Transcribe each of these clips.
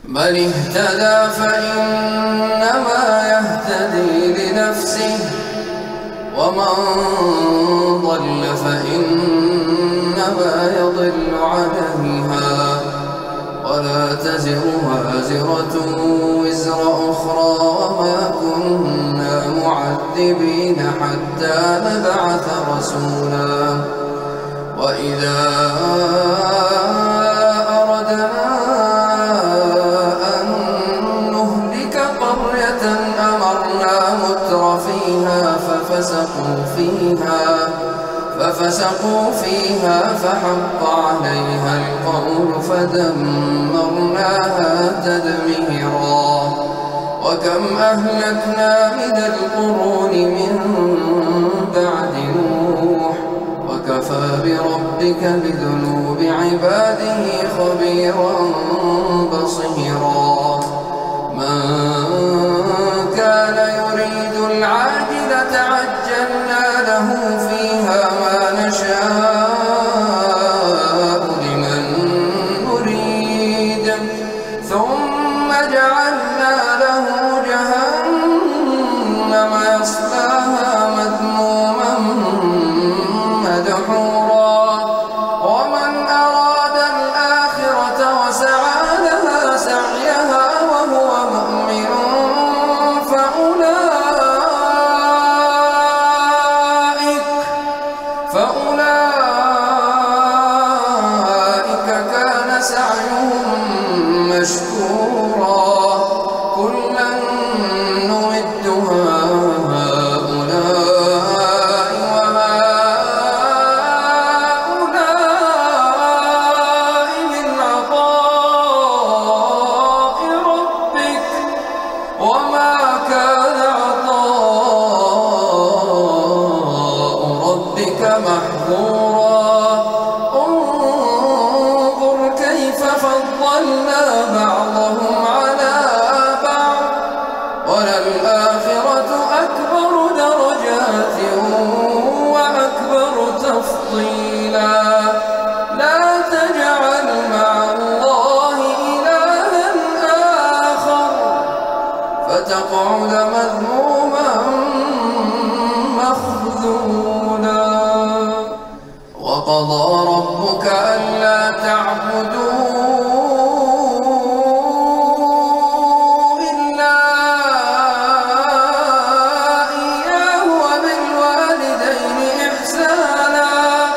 من اهتدى فإنما يهتدي لنفسه ومن ضل فإنما يضل عليها ولا تزر وازرة وزر أخرى وما كنا معذبين حتى نبعث رسولا وإذا أردنا أن نهلك قرية أمرنا متر فيها ففسقوا فيها فحق عليها القول فدمرناها تدميرا وكم أهلكنا من القرون من بعد نوح وكفى بربك بذنوب عباده خبيرا بصيرا من كان يريد العاجلة عجلنا له فيها ما نشاء لمن نريد ثم جعلنا له جهنم يصلاها مذموما مدحورا ومن أراد الآخرة وسعى لها سعيها وهو مؤمن فأولئك كان سعيهم مشكورا كلا نمد هؤلاء وهؤلاء من عطاء ربك وما كان عطاء ربك محظورا انظر كيف فضلنا بعضهم على بعض وللآخرة أكبر درجات وأكبر تفضيلا لا تجعل مع الله إلها آخر فتقعد مذموما مخذولا وقضى ربك ألا تعبدوا إلا إياه وبالوالدين إحسانا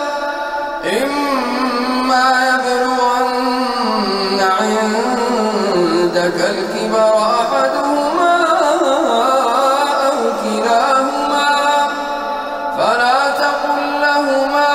إما يبلغن عندك الكبر أحدهما أو كلاهما فلا تقل لهما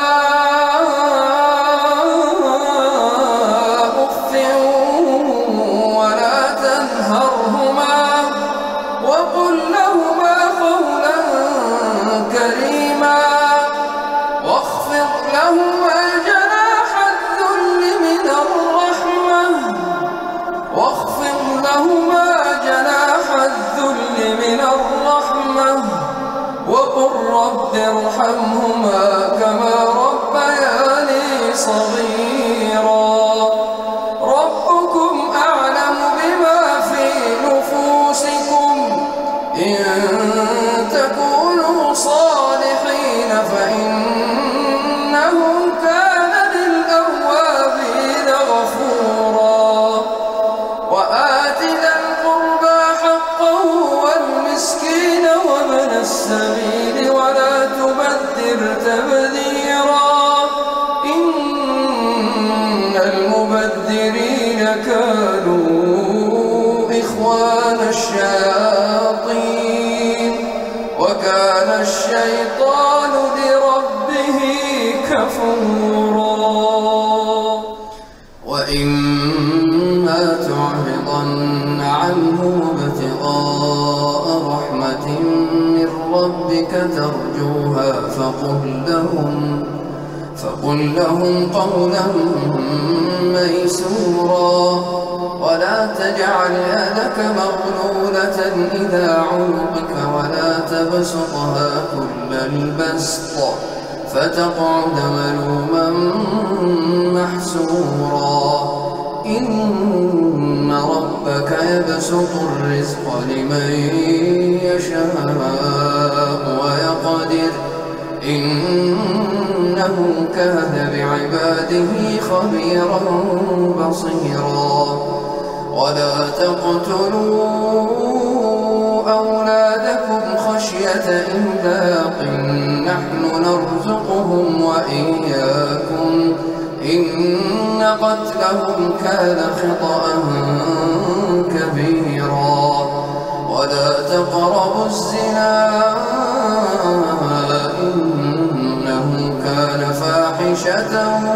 أف ولا تنهرهما وقل لهما قولا كريما واخفض لهما جناح الذل من الرحمة وقل رب ارحمهما كما ربياني صغيرا ربكم أعلم بما في نفوسكم إن تكونوا صالحين فإنه كان للأوابين غفورا وآت ذا القربى حقه والمسكين وابن السبيل ولا تبذر تبذيرا إن المبذرين كانوا إخوان الشياطين وكان الشيطان لربه كفورا وإما تعرضن عنهم ابتغاء رحمة من ربك ترجوها فقل لهم قولا ميسورا ولا تجعل يدك مغلولة إلى عنقك ولا تبسطها كل البسط فتقعد ملوما محسورا إن ربك ربك يبسط الرزق لمن يشاء ويقدر إنه كان بعباده خبيرا بصيرا ولا تقتلوا أولادكم خشية إملاق نحن نرزقهم وإياكم إن قتلهم كان خطأ كبيرا ولا تقربوا الزنا إنه كان فاحشة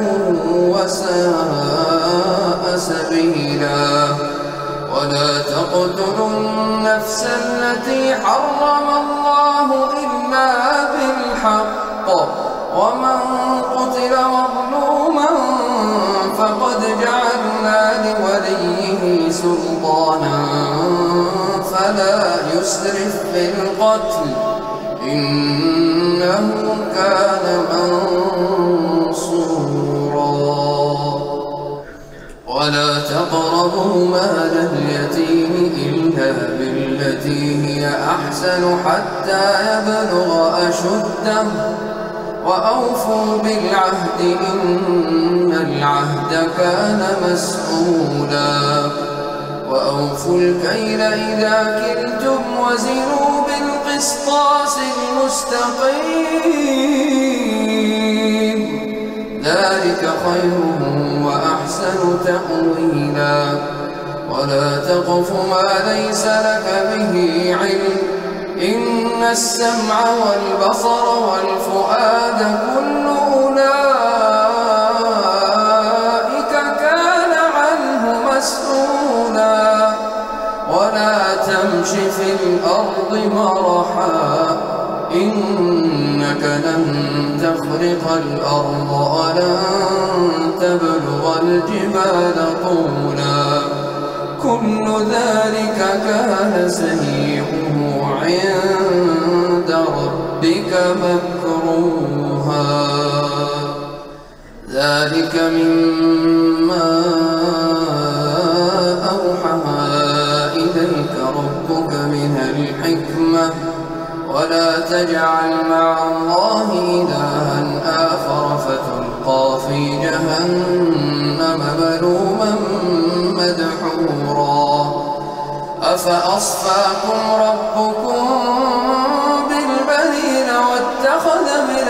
وساء سبيلا ولا تقتلوا النفس التي حرم الله إلا بالحق ومن قتل مظلوما فقد جعلنا لوليه سلطانا فلا يسرف في القتل إنه كان منصورا ولا تقربوا مال اليتيم إلا بالتي هي أحسن حتى يبلغ أشده وأوفوا بالعهد إن العهد كان مسؤولا وأوفوا الكيل إذا كلتم وزنوا بالقسطاس المستقيم ذلك خير وأحسن تأويلا ولا تقف ما ليس لك به علم إن السمع والبصر والفؤاد كل أولئك كان عنه مسؤولا ولا تمش في الأرض مرحا إنك لن تخرق الأرض ولن تبلغ الجبال طولا كل ذلك كان سيئه عند ربك مكروها ذلك مما أوحى إليك ربك من الحكمة ولا تجعل مع الله إلها آخر فتلقى في جهنم ملوما مدحورا أفأصفاكم ربكم بالبنين واتخذ من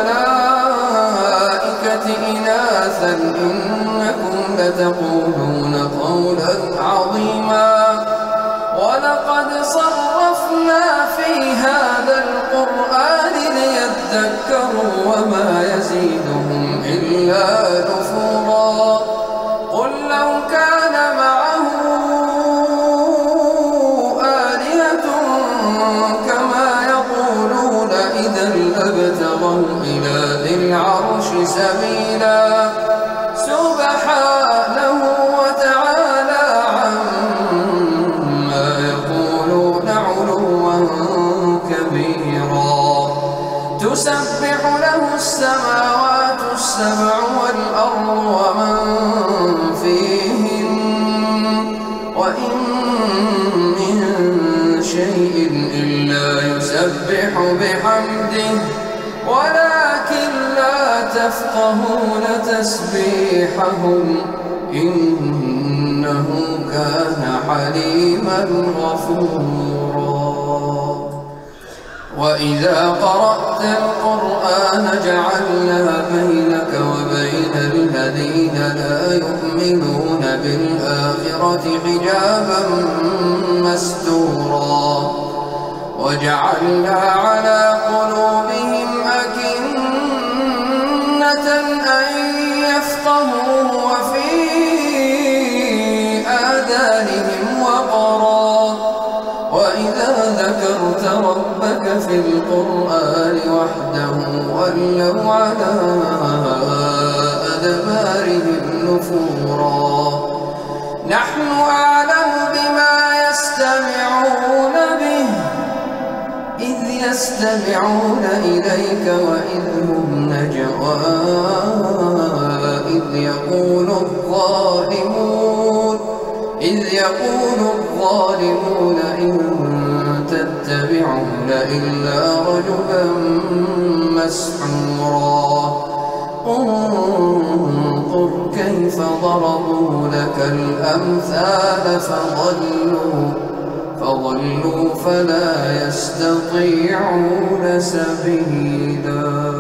الملائكة إناثا إنكم لتقولون قولا عظيما ولقد صرفنا في هذا القرآن ليذكروا وما يزيدهم إلا نفورا قل لو كان معه آلهة كما يقولون إذا لابتغوا إلى ذي العرش سبيلا سبحانه وتعالى عما يقولون علوا كبيرا تسبح له السماوات السبع والأرض ومن فيهن وإن من شيء إلا يسبح بحمده ولكن لا تفقهون تسبيحهم إنه كان حليما غفورا وإذا قرأت القرآن جعلنا بينك وبين الذين لا يؤمنون بالآخرة حجابا مستورا وجعلنا على قلوبهم أكنة أن يفقهوه وفي آذانهم وقرا وإذا ذكرت ربك في القرآن وحده ولوا على أدبارهم نفورا نحن أعلم بما يستمعون به إذ يستمعون إليك وإذ هم نجوى إذ يقول يقول الظالمون إن تتبعون إلا رجلا مسحورا انظر كيف ضربوا لك الأمثال فضلوا فلا يستطيعون سبيلا.